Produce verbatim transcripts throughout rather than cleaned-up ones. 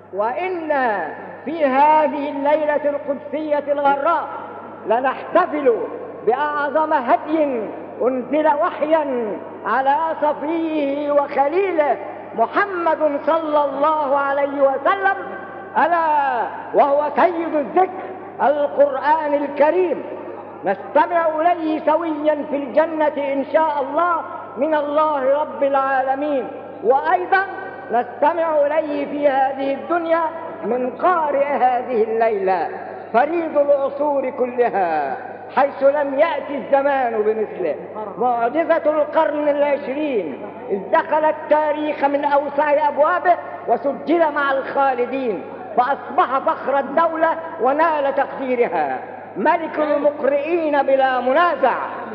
وإنا في هذه الليلة القدسية الغراء لنحتفل بأعظم هدي أنزل وحيا على صفيه وخليله محمد صلى الله عليه وسلم، ألا وهو سيد الذكر القرآن الكريم. نستمع إليه سويا في الجنة إن شاء الله من الله رب العالمين، وأيضا نستمع إليه في هذه الدنيا من قارئ هذه الليلة فريد العصور كلها حيث لم يأتي الزمان بمثله، معجزة القرن العشرين إذ دخل التاريخ من أوسع أبوابه وسجل مع الخالدين، فأصبح فخر الدولة ونال تقديرها، ملك المقرئين بلا منازع.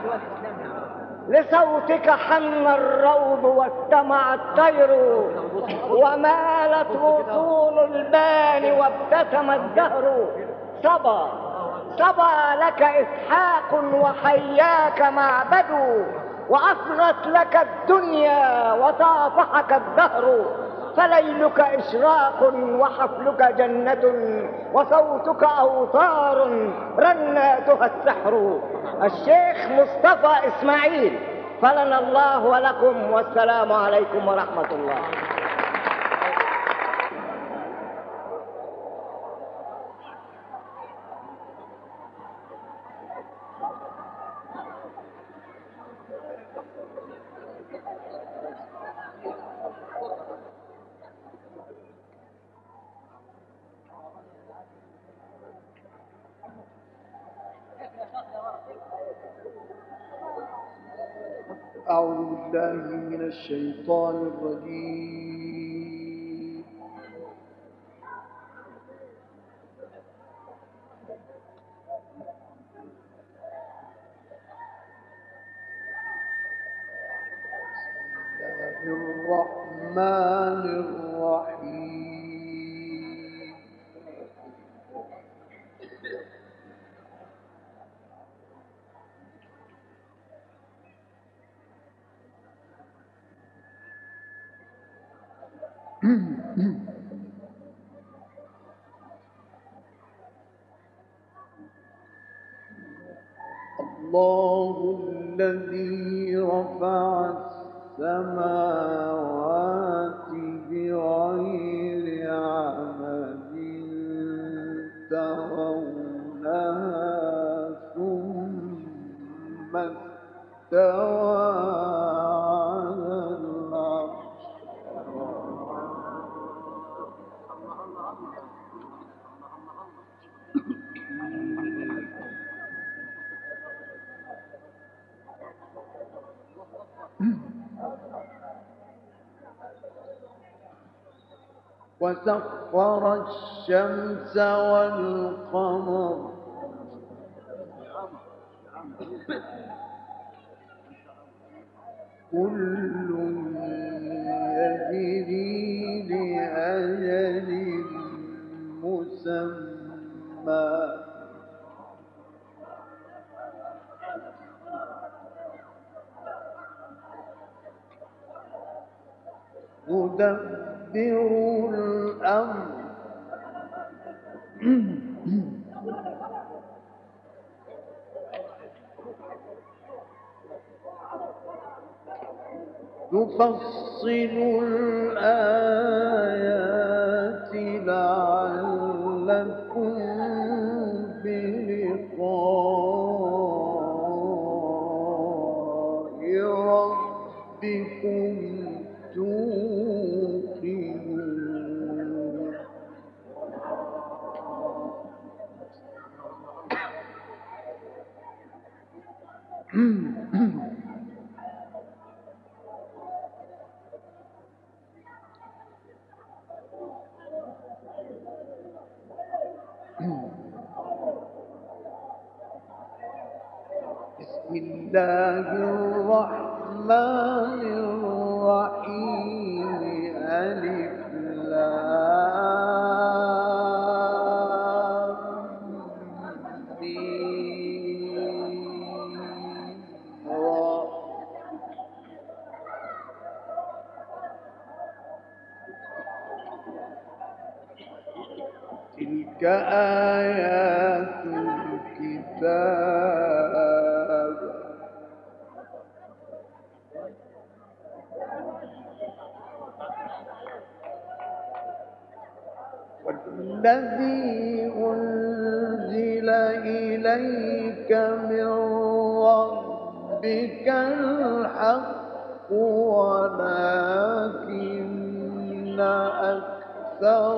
لصوتك حن الروض واستمع الطير ومالت غصون البان وابتسم الدهر. صبا صبا لك إسحاق وحياك معبد، وأصغت لك الدنيا وصافحك الدهر. فليلك إشراق وحفلك جنة وصوتك أوتار رناتها السحر. الشيخ مصطفى إسماعيل، فلنا الله ولكم، والسلام عليكم ورحمة الله. أعوذ بالله من الشيطان الرجيم. بسم الله الرحمن الرحيم. الله الذي رفع السماوات بغير عمد ترونها ثم استوى على العرش. وسخر الشمس والقمر كل يجري لأجل مسمى يدبر الأمر يفصل الآيات لعلكم بلقاء ربكم توقنون. بسم الله الرحمن الرحيم. ألف لام ميم را. تلك آيات الكتاب والذي أنزل إليك من ربك الحق ولكن أكثر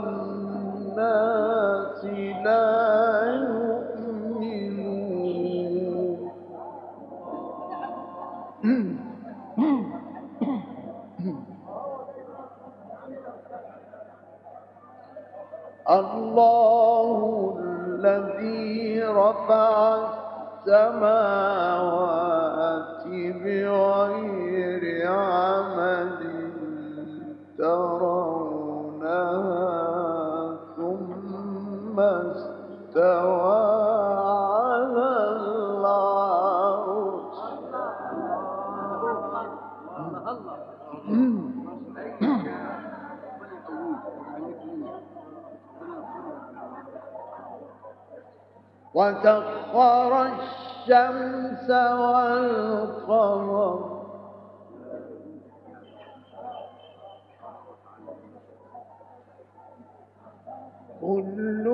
الناس لا يؤمنون الله الذي رفع السماوات بغير عمد ترونها ثم استوى على العرش وسخر الشمس والقمر كل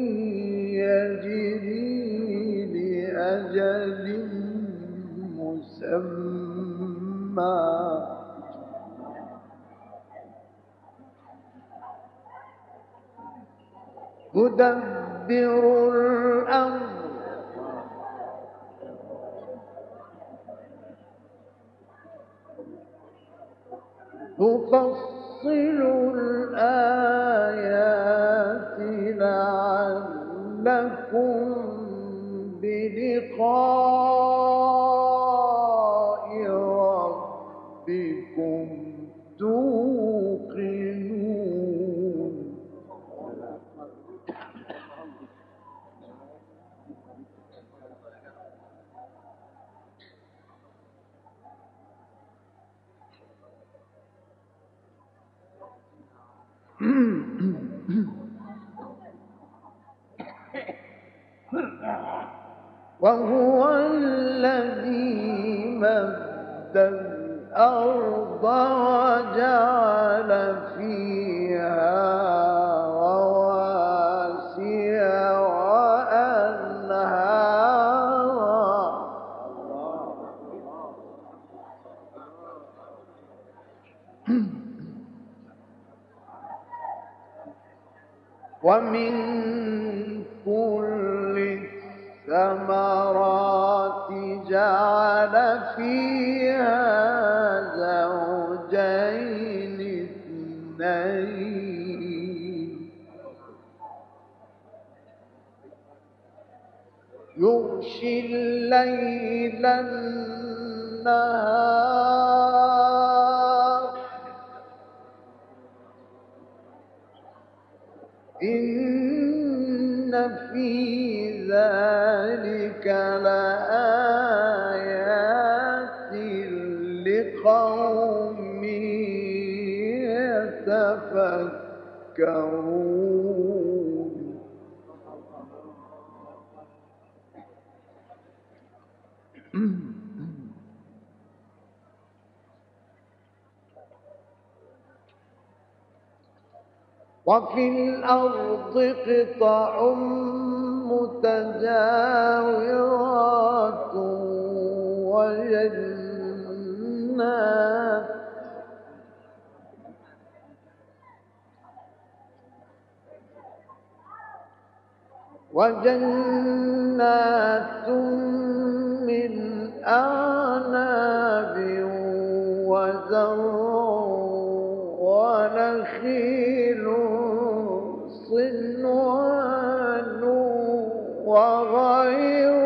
يجري لأجل مسمى يدبر الأمر يفصل الآيات لعلكم بلقاء ربكم توقنون وهو الذي مد الأرض وجعل فيها رواسي وأنهارا ومن كل الثمرات جعل فيها زوجين اثنين يغشي الليل النهار إن في ذلك لآيات لقوم يتفكرون وفي الأرض قطع متجاورات وجنات وجنات من أعناب وزرع ونخيل صنوان وغير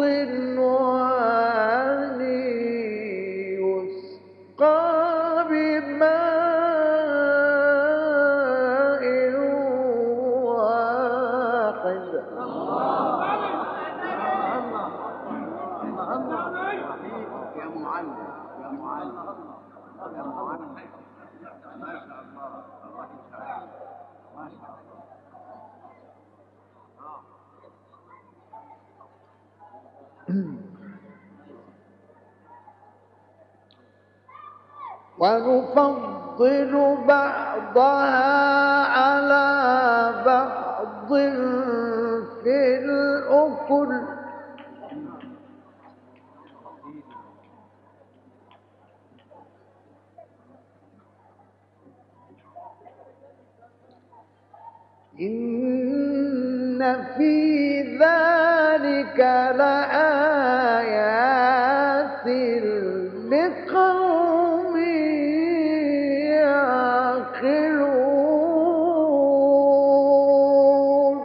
صنوان يسقى بماء واحد يا معلم يا معلم يا معلم ما شاء الله الله يسعدك ما شاء الله ونفضل بعضها على بعض في الأكل إن في ذلك لآيات لقوم يعقلون.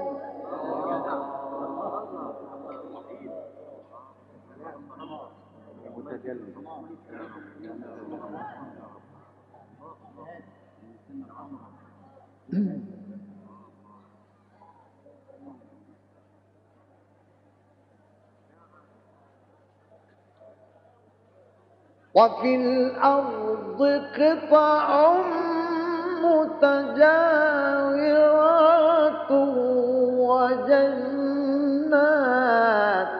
وفي الأرض قطع متجاورات وجنات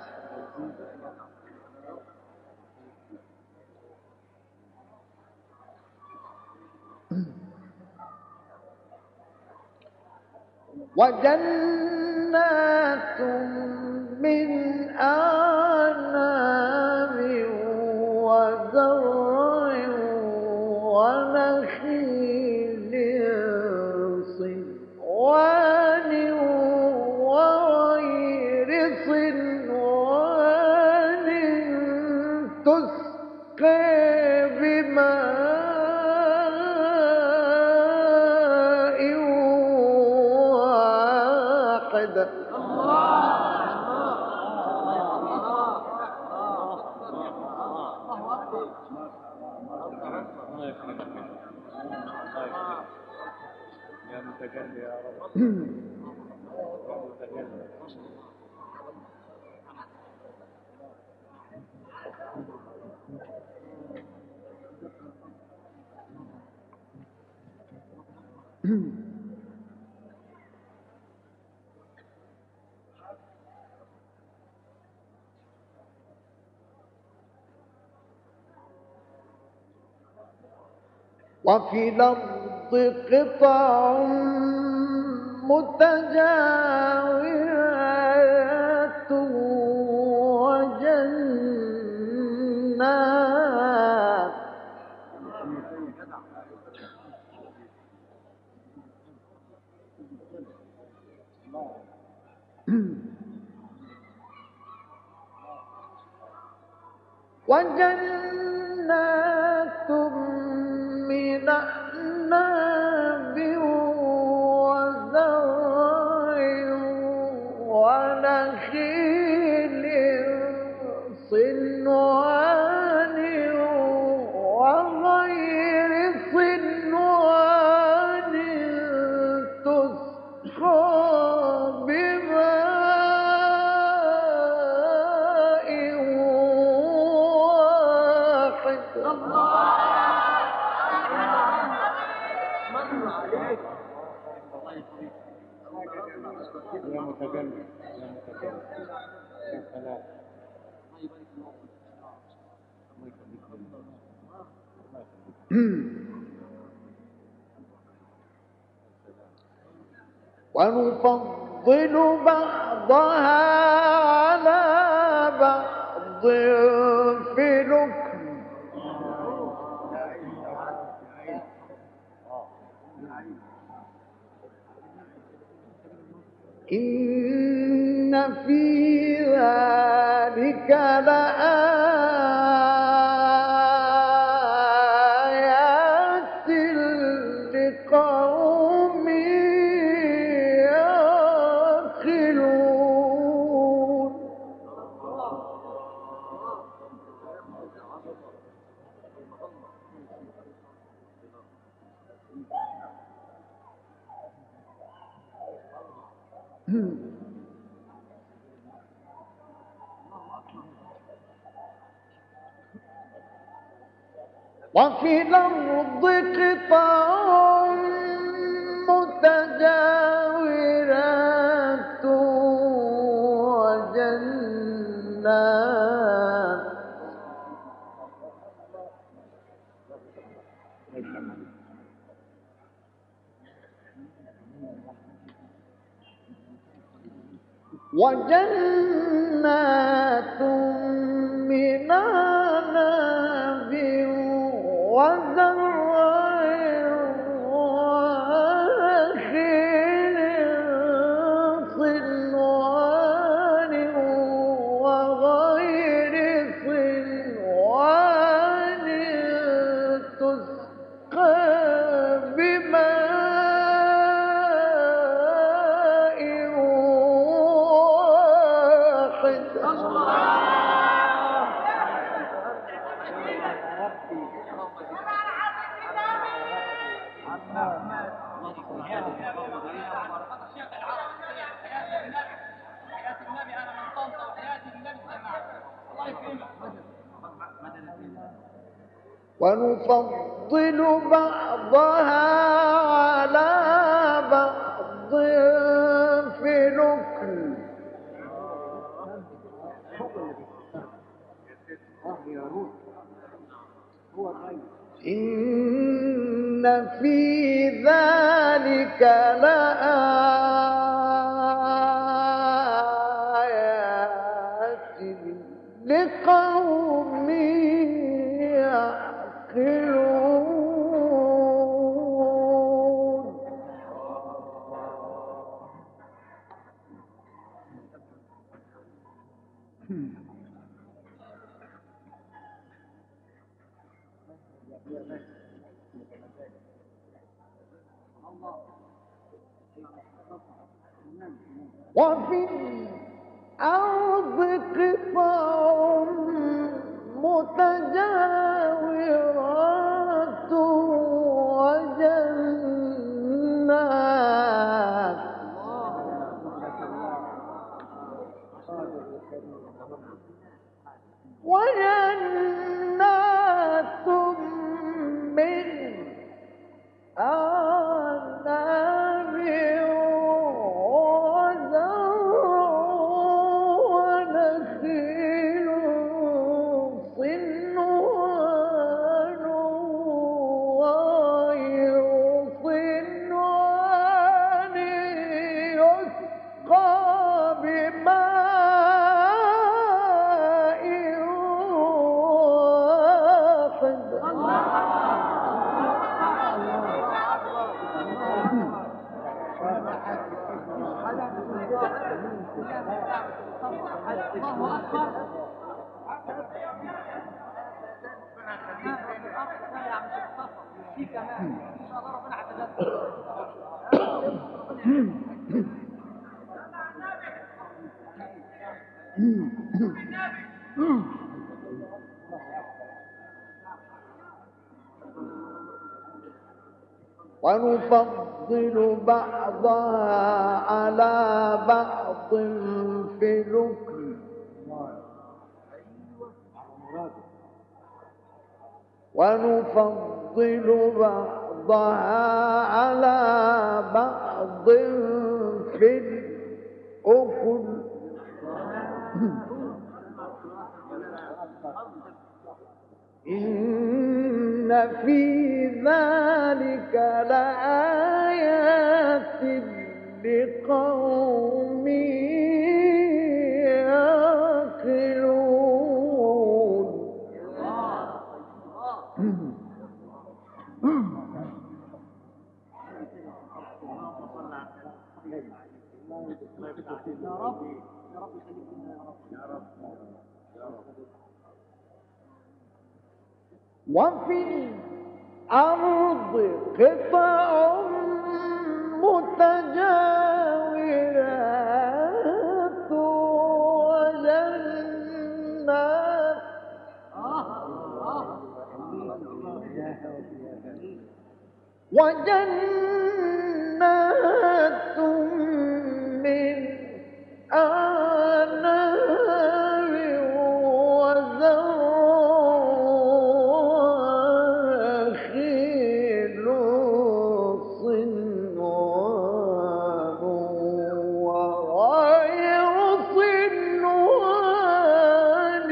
وجنات من أعناب وزرع ونخيل صنوان وغير صنوان تسقى بماء واحد. يا متجلي يا رب. يا متجلي. وفي الأرض قطع متجاورات وجنات وجنات من أعناب وزرع ونخيل صنوان وغير صنوان تسقى بماء واحد. يا متجلي يا متجلي يا سلام. ونفضل بعضها على بعض في الأكل إن في ذلك لآيات لقوم يعقلون. وفي الأرض قطع متجاورات وجنات وجنات من أعناب وزرع ونخيل صنوان وغير صنوان تسقى بماء واحد. ونفضل بعضها على بعض في الأكل. إن في ذلك لآيات لقوم يعقلون. وفي الأرض قطع متجاورات وجنات وجنات من أعناب وزرع ونخيل صنوان وغير صنوان يسقى بماء واحد. ونفضل بعضها على بعض في الأكل. ونفضل بعضها على بعض في الأكل. إن في ذلك لآيات لقوم يعقلون. وفي الأرض قطع متجاورات وجنات وجنات من أعناب وزرع خيل صنوان وغير صنوان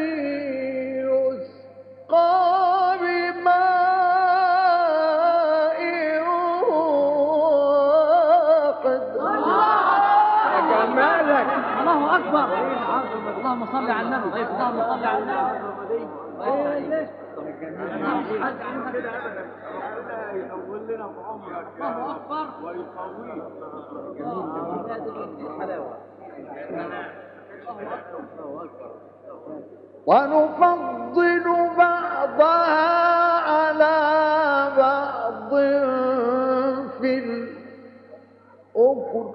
يسقى بماء اكبر. اللهم صل على النبي. اللهم صل على النبي. يطول لنا في عمرك الله اكبر ويقويك. ونفضل بعضها على بعض في الأكل.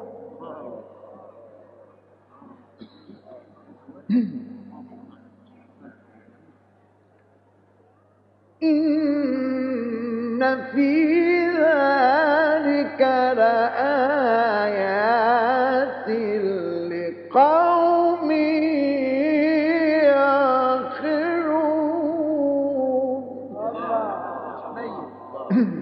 إن في ذلك لآيات لقوم يعقلون.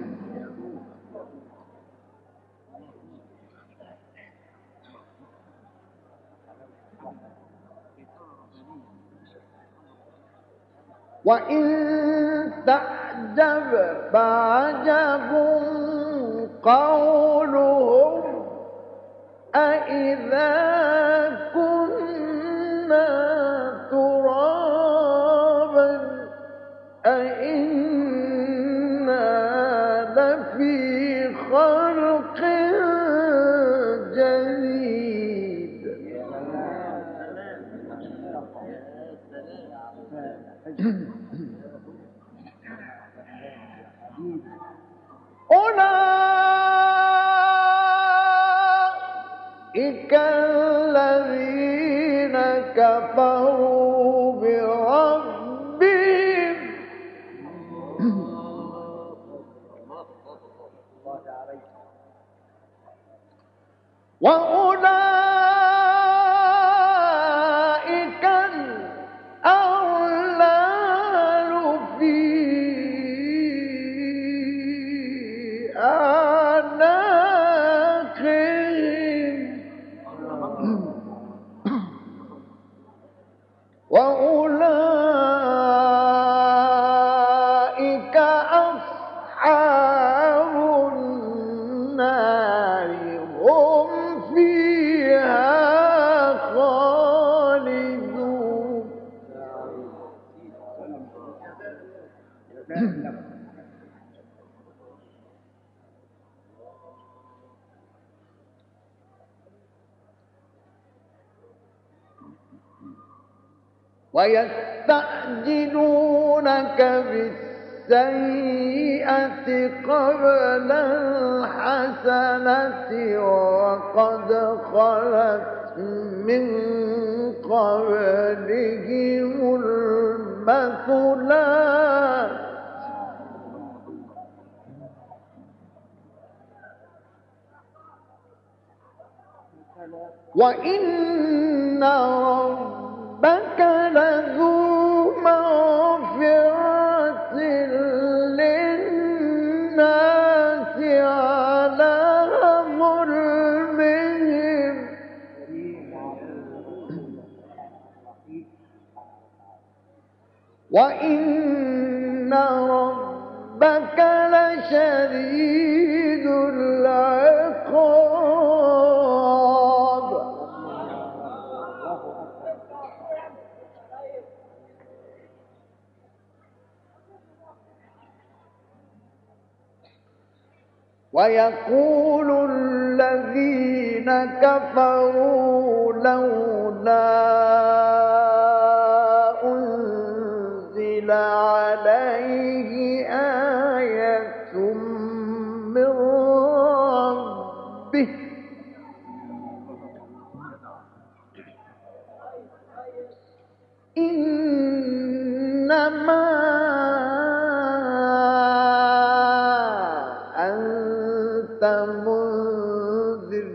وإن تعجب فعجب قولهم أإذا كنا ترابا أإنا لفي خلق جديد. أولئك الذين كفروا بربهم وأولئك الأغلال في أعناقهم وأولئك أصحاب النار هم فيها خالدون. ويستعجلونك بالسيئة قبل الحسنة وقد خلت من قبلهم المثلات وإن ربك لذو مغفرة للناس على ظلمهم وإن ربك لشديد العقاب. ويقول الذين كفروا لولا أنزل عليه آية من ربه إنما أنت منذر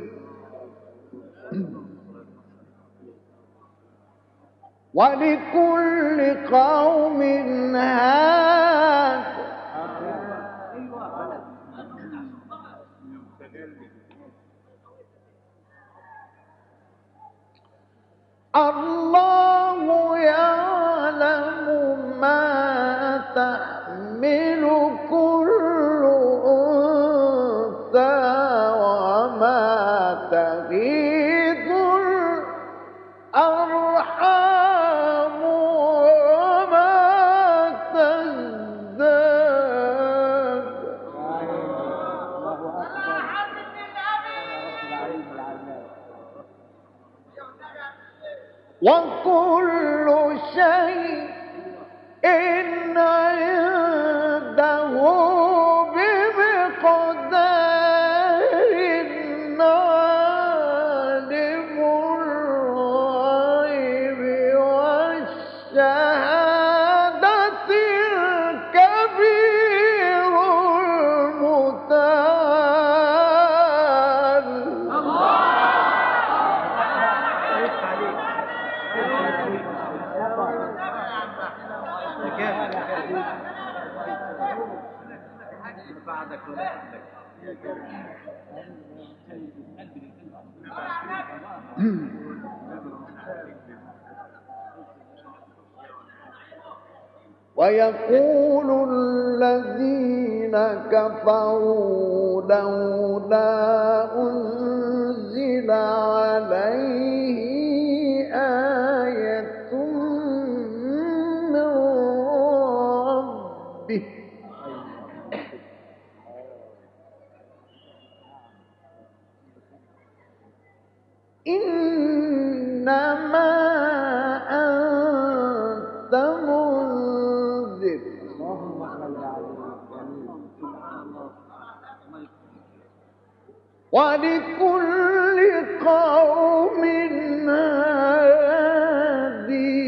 ولكل قوم هاد الله يعلم ما تحمل كل أنثى وما تغيض الأرحام وكل شيء عنده بمقدار عالم الغيب والشهادة الكبير المتعال. ويقول الذين كفروا لولا أنزل عليه آية من ربه إنما أنت منذر ولكل قوم هادي.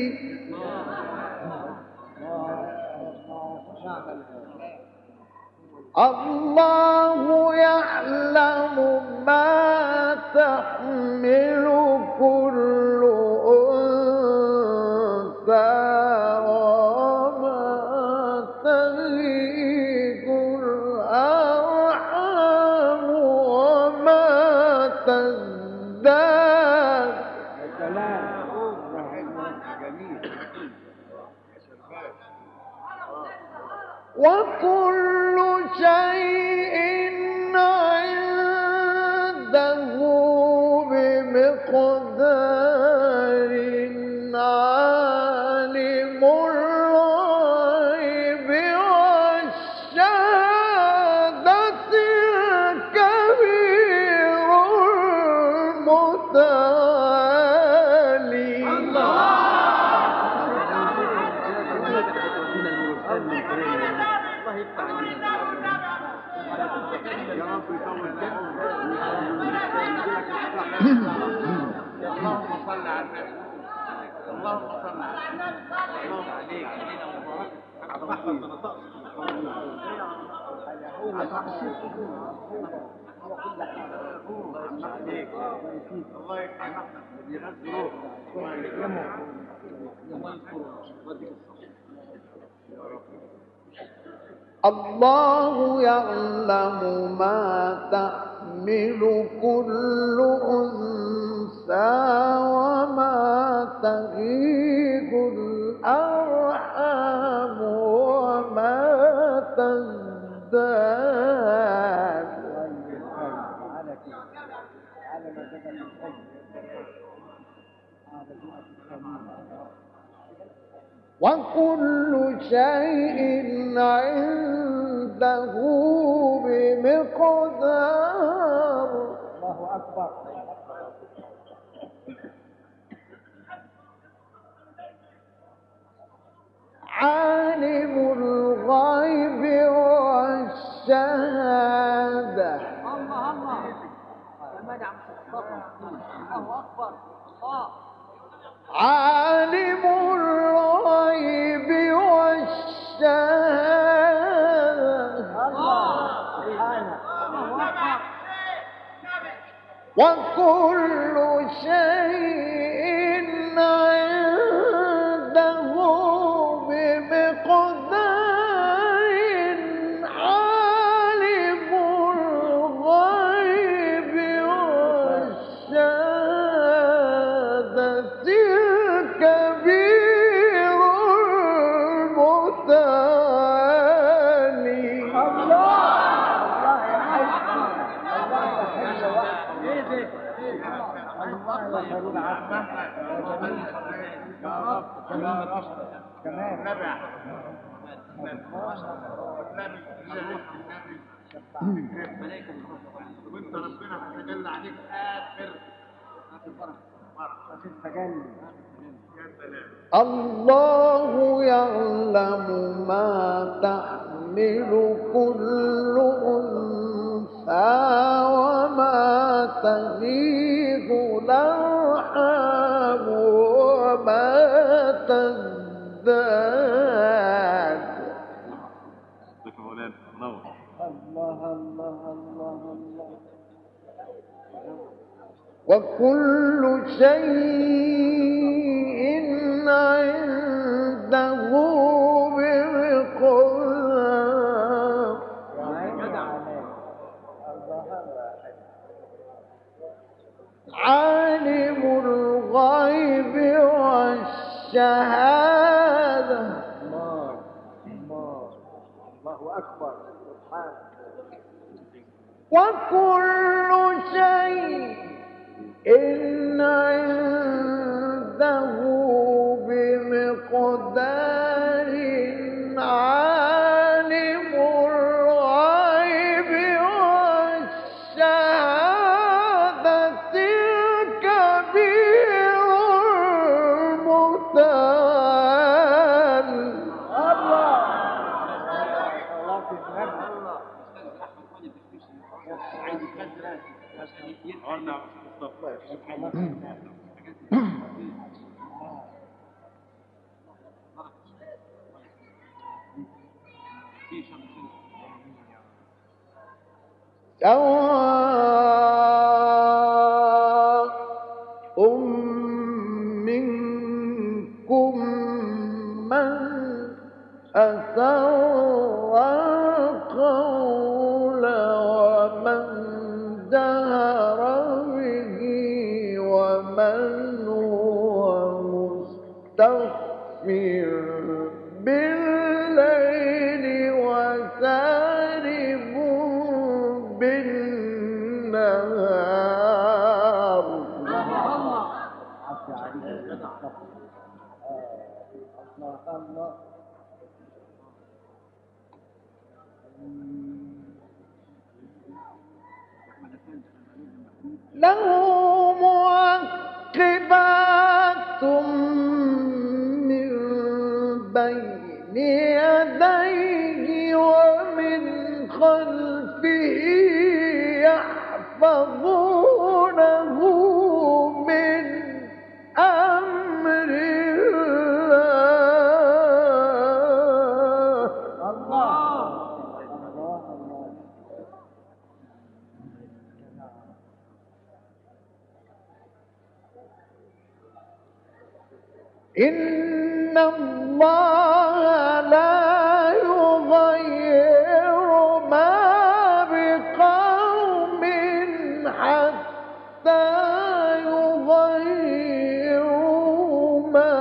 الله يعلم ما تحمل كل أنثى وما تغيض الأرحام وما تزداد. وكل شيء عنده بمقدار عالم الغيب والشهادة الكبير المتعالي. اللهم صل على النبي. اللهم صل على النبي. اللهم عليك علينا مبارك. احفظ نطق. الله يكرمك. يغفروه. الله يكرمه. الله يذكره. الله يعلم ما تحمل كل أنثى وما تغيض الأرحام وما تزداد. وكل شيء عنده بمقدار. الله أكبر. عالم الغيب والشهادة. الله الله كمان عم تتصرف. الله أكبر. الله عالم الغيب والشهادة. وكل شيء عنده بمقدار عالم الغيب والشهادة الكبير المتعالي. وانت ربنا هتجلى عليك اخر اخر فرح فرح الله يعلم ما تحمل كل أنثى وما تغيض الأرحام وما تزداد. الله الله الله الله. وكل شيء عنده بمقدار. عالم الغيب والشهادة. الله الله الله أكبر سبحانه. وكل شيء إن عنده بمقدار. عالم الغيب والشهادة الكبير المتعال. الله سواء منكم من أسر القول ومن جهر به ومن هو مستخف بالليل وسارب بالنهار. له معقبات من بين يديه ومن خلفه يحفظونه من أمر الله. الله الله الله. إن الله لا يغير ما بقوم حتى يغيروا ما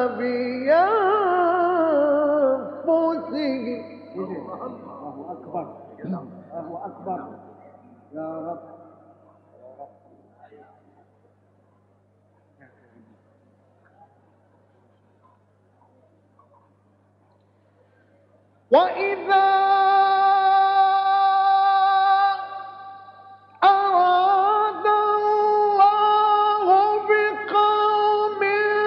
بأنفسهم. الله أكبر الله أكبر يا رب. وإذا أراد الله بقوم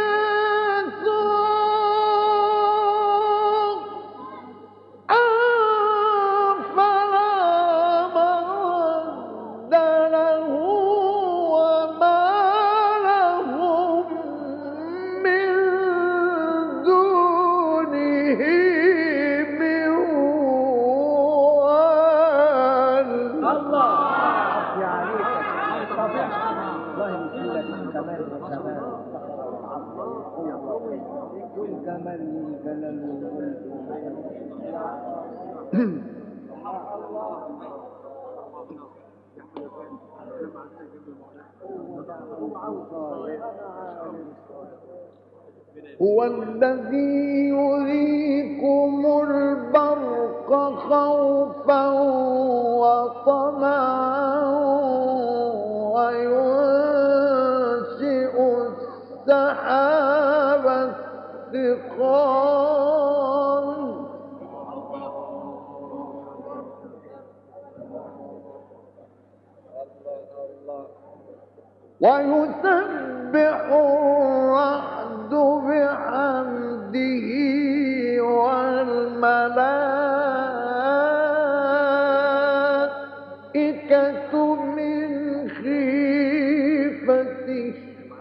سوءا فلا مرد له وما لهم من دونه. هو الذي يريكم البرق خوفا وطمعا وينشئ السحاب الثقال ويسبح الرعد بحمده والملائكة من خيفته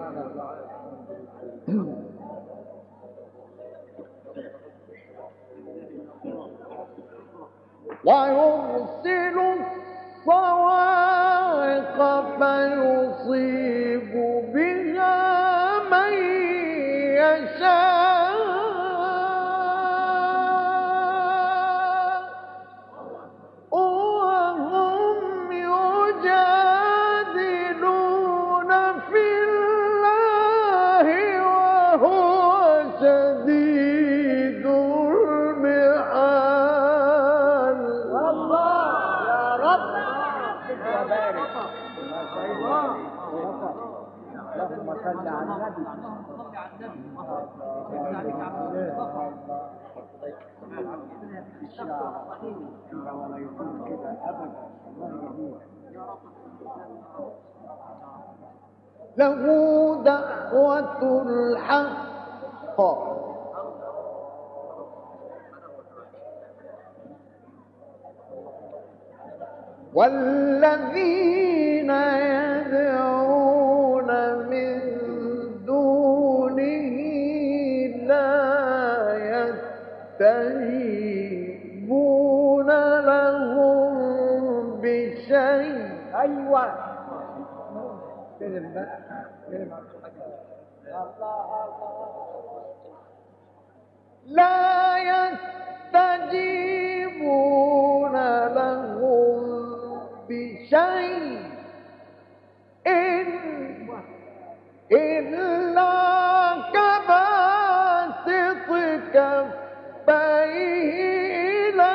ويرسل الصواعق فيصيب بها من يشاء وهم يجادلون في الله وهو شديد المحال. الله يا رب وبارك. ما شاء الله. اللهم صل على النبي. ولا يكون كده ابدا. له دعوة الحق والذين يدعون من دونه لا يستجيبون لهم بشيء. ايوه كلم بقى كلم. الله الله. لا يستجيبون لهم بشيء إلا كباسط كفيه إلى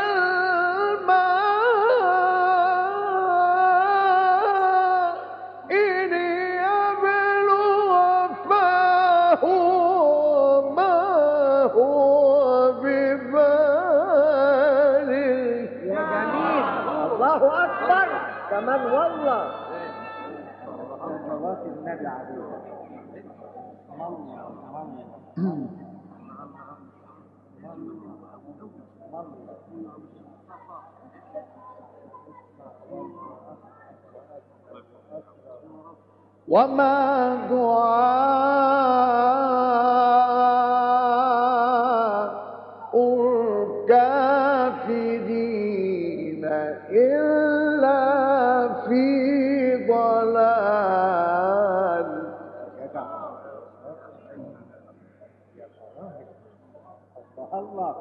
الماء ليبلغ فاه ما هو ببالغ. يا جميل. الله اكبر كمان والله. صلوات النبي عليه. وما دعاء الكافرين إلا في ضلال. الله.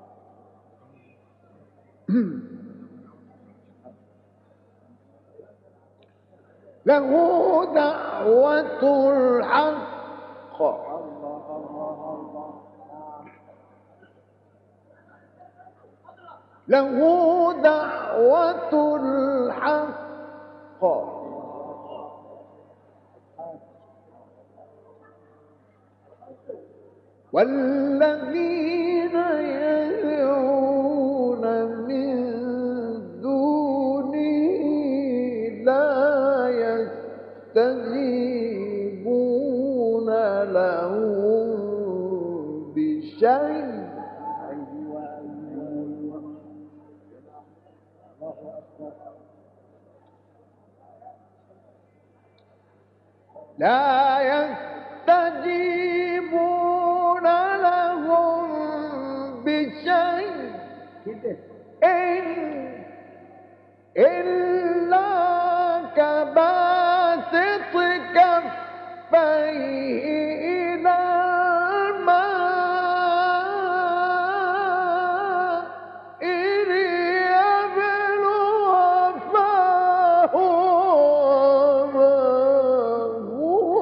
له دعوة الحق الله الله الله. له دعوة الحق والذين يدعون من دونه لا يستجيبون لهم بشيء لا يستجيبون لهم بشيء إلا كباسط كفيه إلى الماء ليبلغ فاه ما هو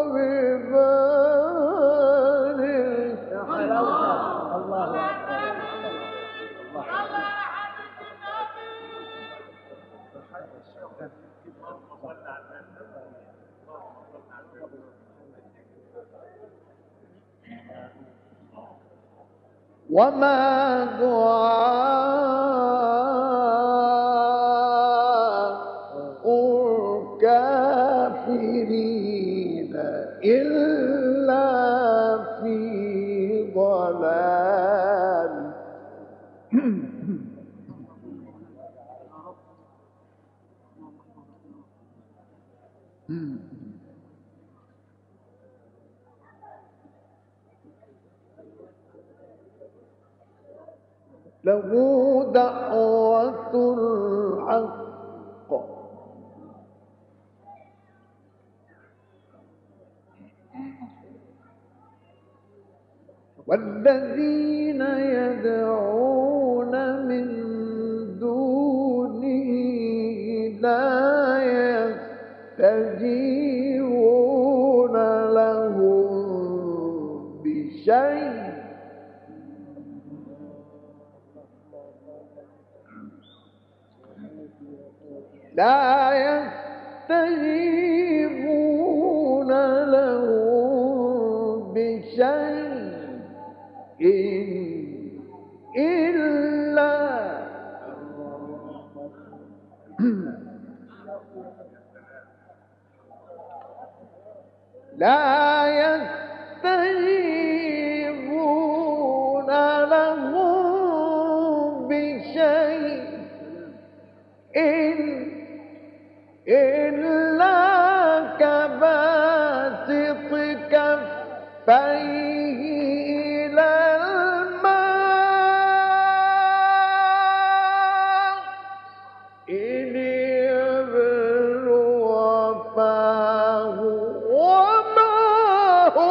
ببالغ. يا حلاوة. الله أكبر. وما دعاء الكافرين إلا في ضلال له دعوة الحق والذين يدعون من دونه لا يستجيبون لهم بشيء لا يستجيبون لهم بشيء إلا لا يستجيبون لهم بشيء إلا كباسط كفيه إلى الماء ليبلغ فاه وما هو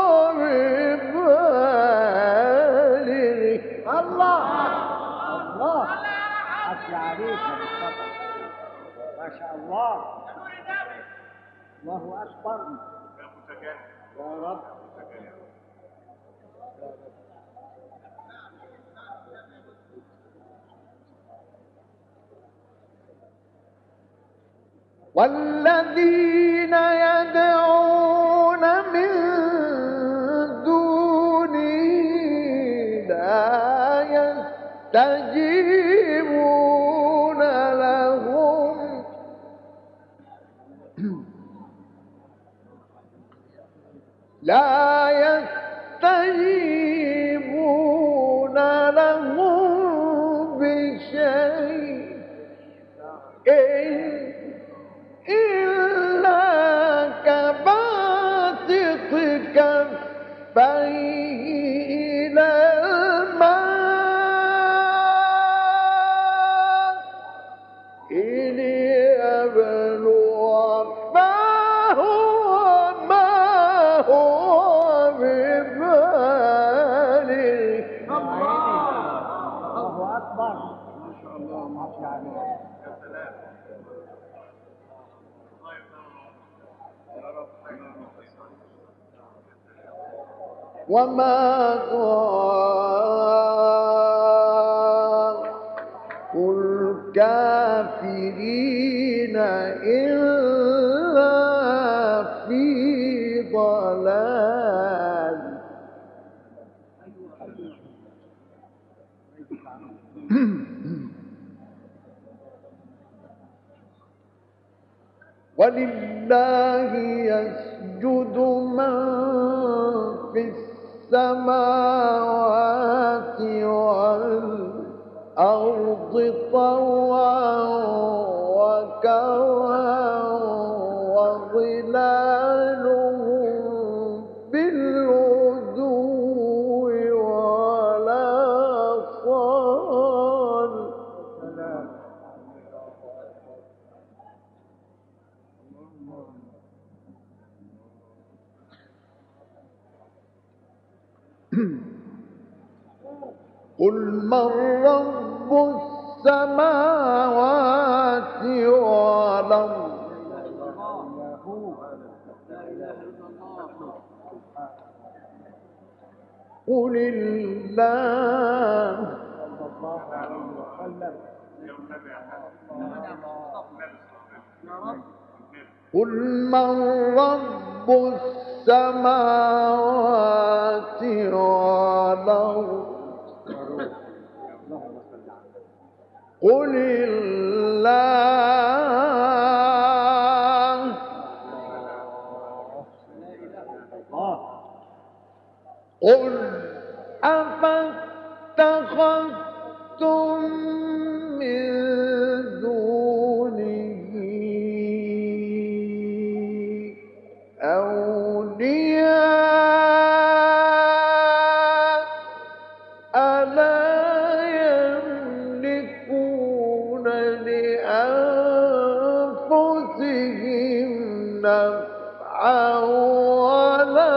ببالغه. الله الله حكي عليك يا مصطفى ما شاء الله. الله أكبر يا رب. والذين يدعون من دونه لا يستجيبون لهم لا يستجيبون لهم بشيء إلا كباسط كفيه إلى الماء ليبلغ فاه وما هو ببالغه. الله أكبر ما شاء الله. حكي عليك يا سلام. الله يرضى يا رب. وما دعاء الكافرين إلا في ضلال. ولله يسجد من في السماوات والأرض طوعا وكرها وظلالهم بالغدو والآصال. قل من رب السماوات والأرض قل الله. قل من رب السماوات والأرض قل الله. قل أفاتخذتم من دونه أولياء ألا يملكون لأنفسهم نفعا ولا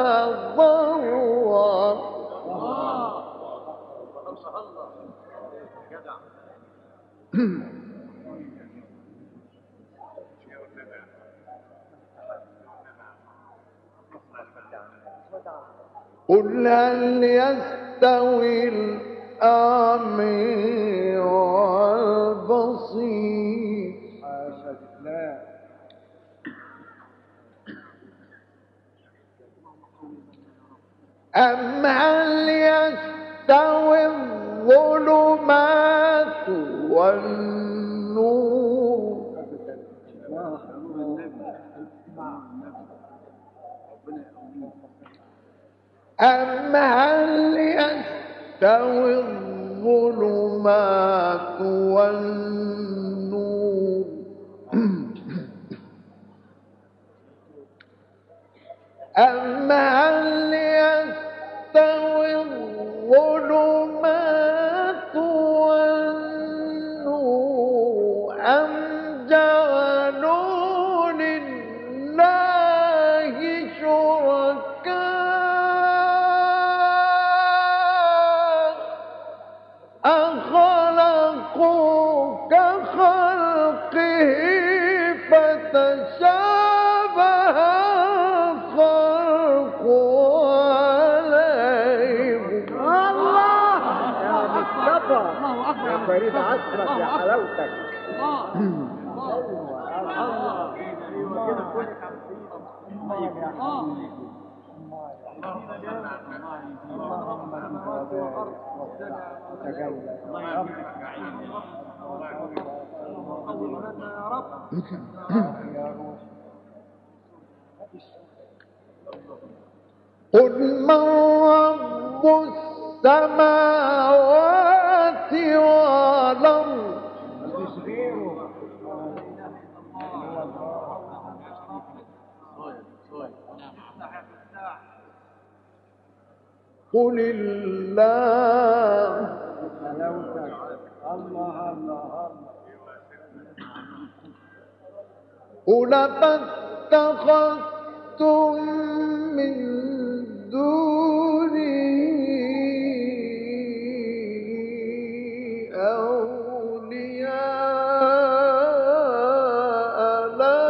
ضرا قل هل يستوي الأعمى والبصير أم هل يستوي الظلمات والنور أم هل يستوي الظلمات والنور أم هل يستوي الظلمات والنور أم جعلوا لله شركاء أخلقوا كخلقه فتشابه الخلق عليهم. الله يا مصطفى يا فريد عصرك يا حلاوتك. قل من رب السماوات والأرض قل الله قل فاتخذتم من دونه أولياء لا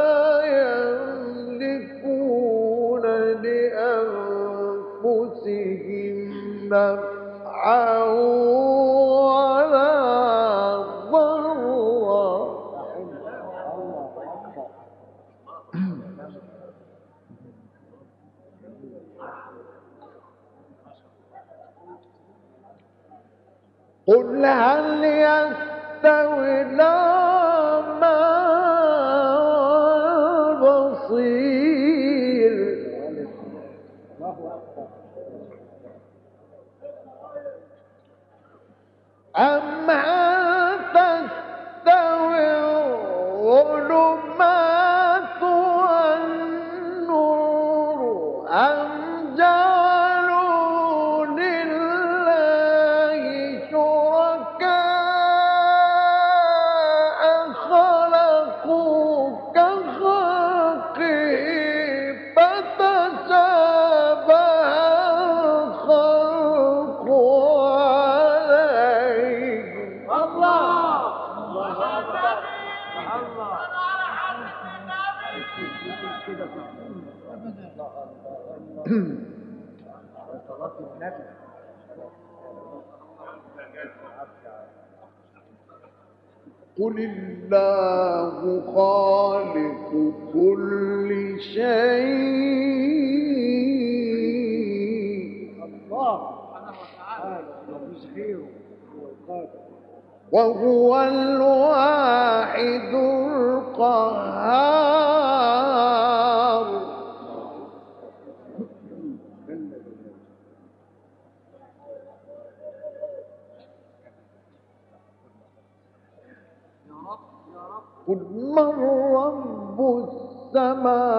يملكون لأنفسهم نفعا ولا ضرا قل هل يستوي الأعمى والبصير أم هل تستوي الظلمات والنور أم جعلوا لله شركاء خلقوا كخلقه فتشابه الخلق عليهم. قل الله خالق كل شيء وهو الواحد القهار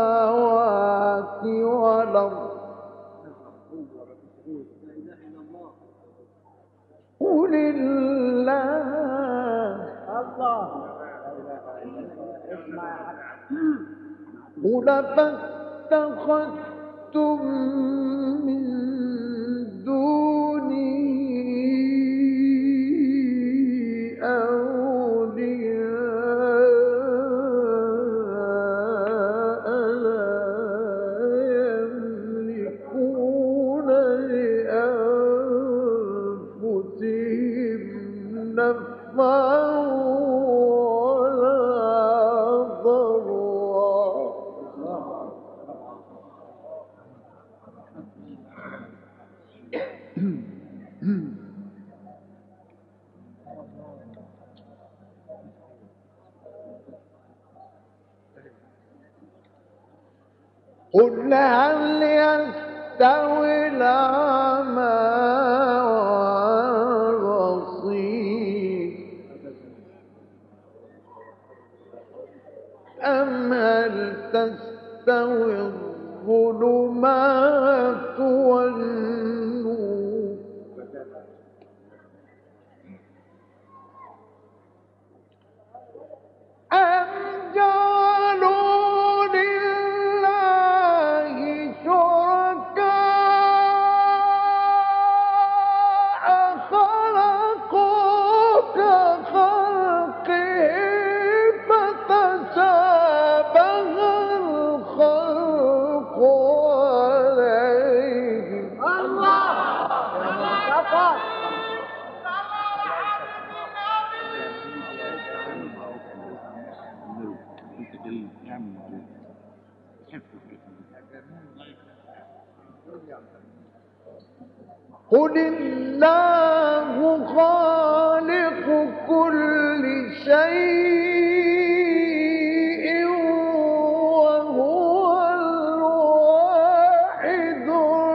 السماوات والأرض قل الله الله اسمع يا حبيبي قل فاتخذتم من دوني أولياء لا يملكون لأنفسهم نفعا ولا ضرا قل هل يستوي الأعمى والبصير أم هل تستوي الظلمات والنور أم جعلوا لله شركاء خلقوا كخلقه فتشابه الخلق عليهم الله كفر قل الله خالق كل شيء وهو الواحد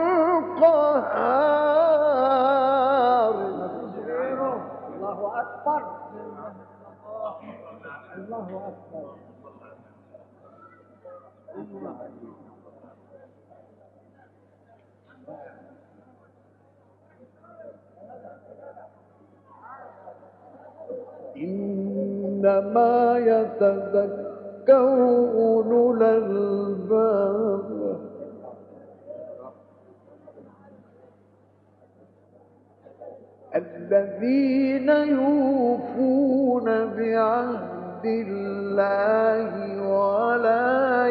القهار الله أكبر الله أكبر إنما يتذكر أولو الألباب الذين يوفون بعهد الله ولا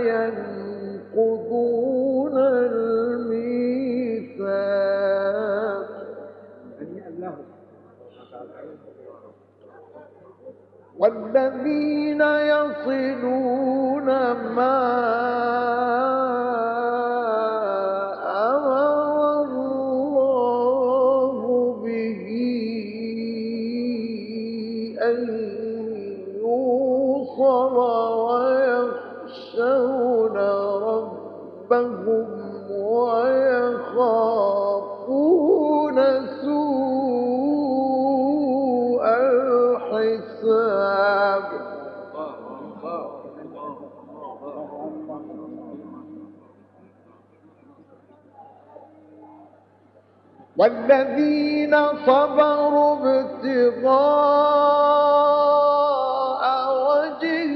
ينقضون الميثاق والذين يصلون ما أمر الله به أن يوصل ويخشون ربهم ويخافون سوء الحساب والذين صبروا ابتغاء وجه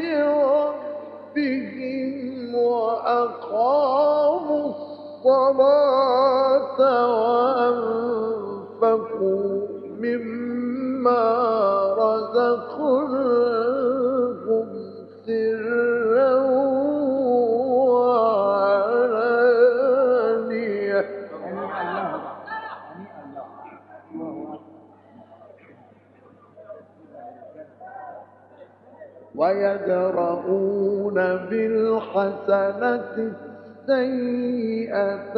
ربهم وأقاموا الصلاة وأنفقوا مما رزقناهم سرا وعلانية ويدرؤون بالحسنة السيئة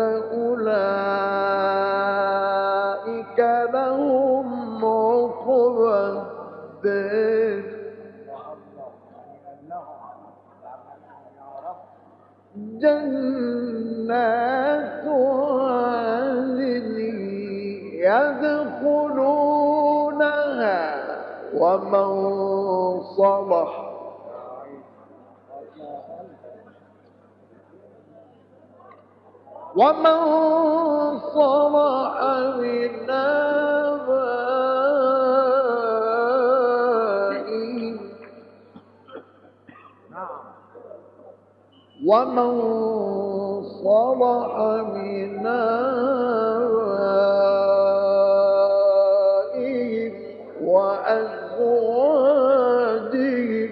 أولئك لهم عقبى الدار جنات عدن يدخلونها ومن صلح ومن صلح من آبائهم ومن صلح من آبائهم وأزواجهم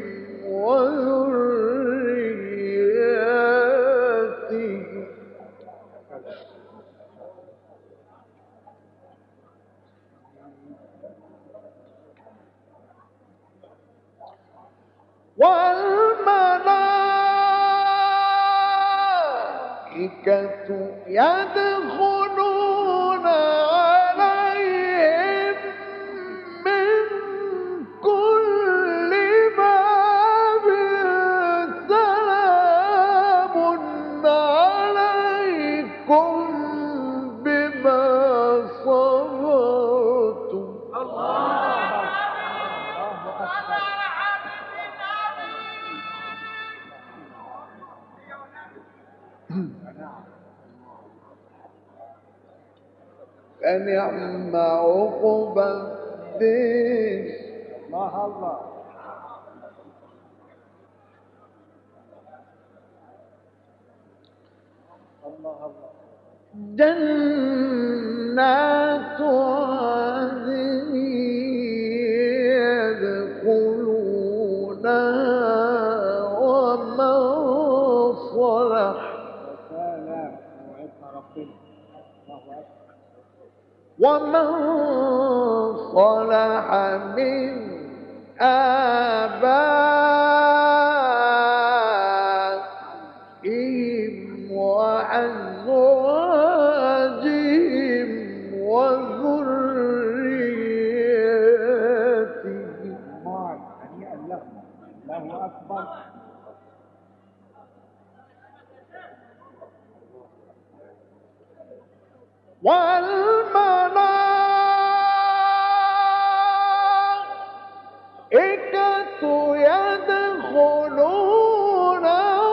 وذرياتهم والملائكة يدخلون عليهم من كل باب سلام عليكم بما صبرتم. فنعم عقبى الدين. الله الله الله الله. جنات عدن يدخلونها ومن صلح سلام وعدنا ربنا. الله أكبر. ومن صلح من آبائهم وأزواجهم وذرياتهم. الله هنيئا لهم. الله أكبر. والملائكة يدخلون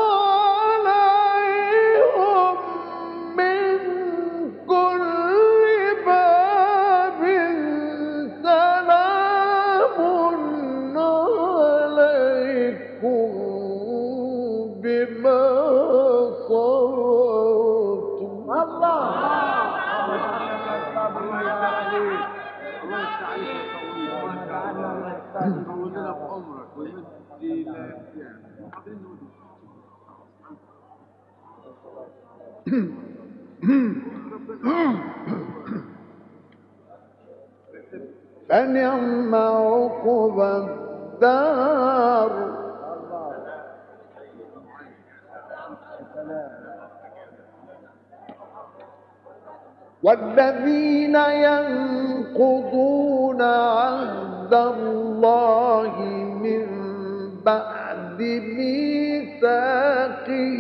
عليهم من كل باب سلام عليكم بما صبرتم. الله فنعم عقبى الدار. والذين ينقضون عهد الله من بعد ميثاقه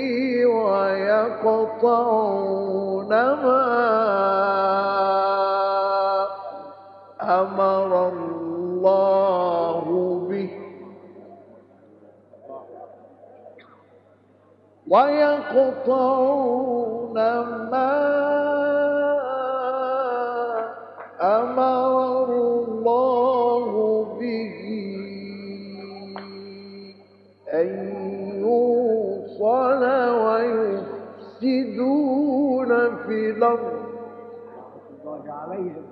ويقطعون ما أمر الله به ويقطعون ما أمر الله به أن يوصل ويفسدون في الأرض الله عليهم.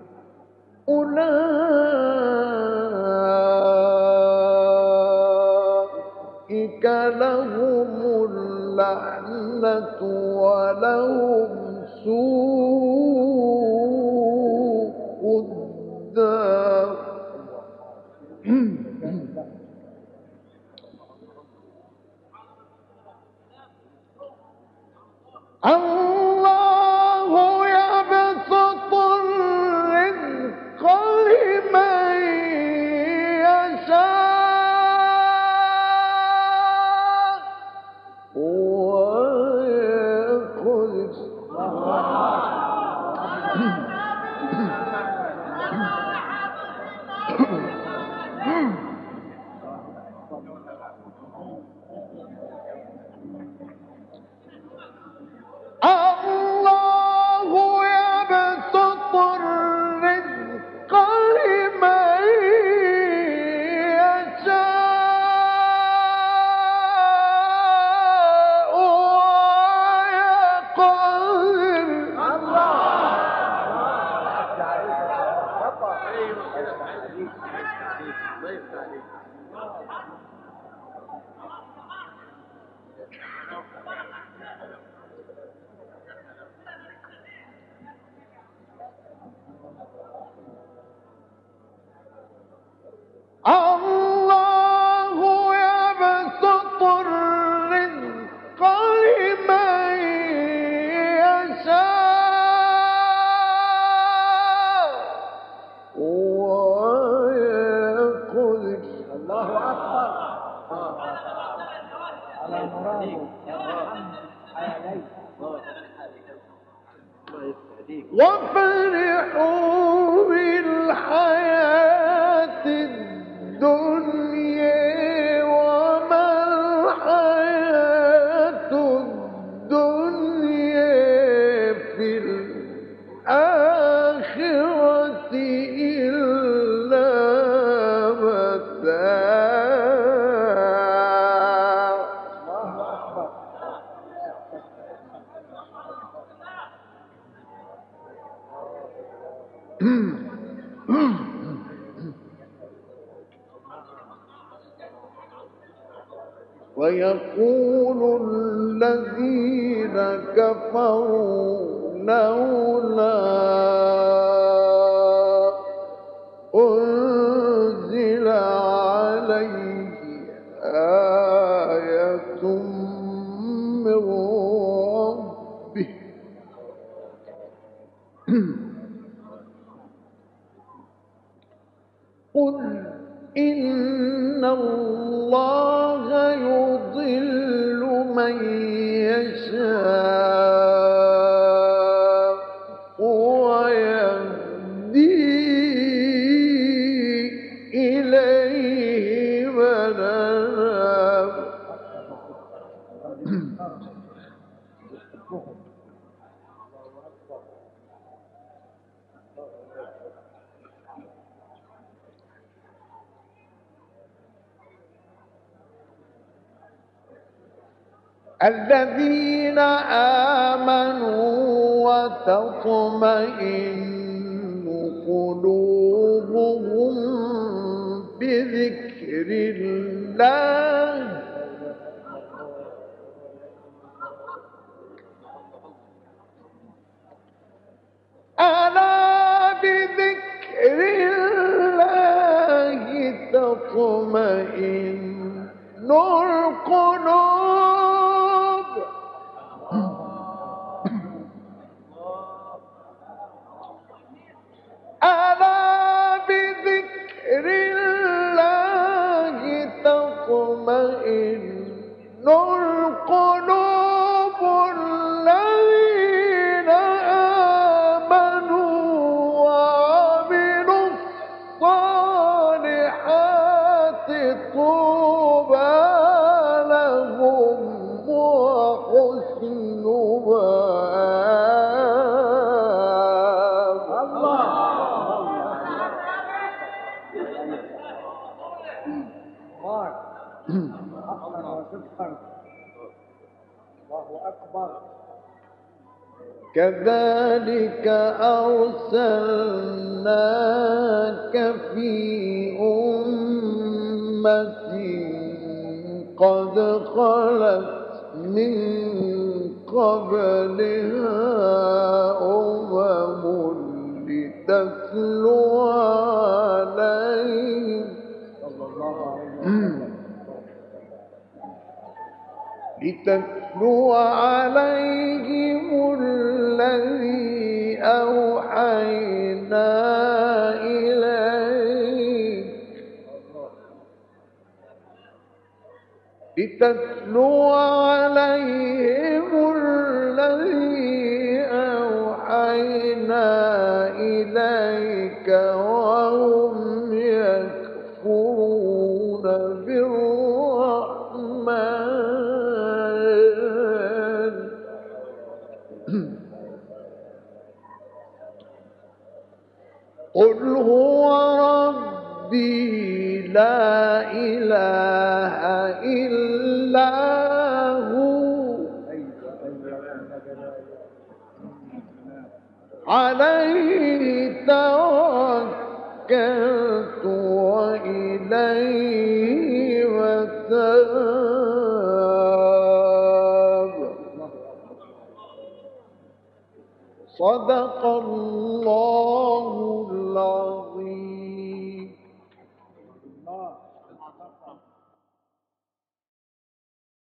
أولئك لهم اللعنة ولهم سوء الدار. الله يبسط الرزق لمن يشاء ويقدر. وفرحوا بالحياة الدنيا وما الحياة الدنيا في الآخرة إلا متاع. ويقول الذين كفروا لولا أنزل عليه آية من ربه قل إن الله يضل من يشاء ويهدي إليه من أناب. الذين آمنوا وتطمئن قلوبهم بذكر الله ألا بذكر الله تطمئن القلوب. ألا بذكر الله تطمئن القلوب. الذين آمنوا وعملوا الصالحات طوبى لهم وحسن مآب. الله أكبر. كذلك أرسلناك في أمة قد خلت من قبلها أمم لتتلو عليهم لتتلو عليهم الذي أوحينا إليك لتتلو عليهم الذي أوحينا إليك وهم يكفرون بالرحمن. قل هو ربي لا إله إلا هو عليه توكلت وإليه متاب. صدق الله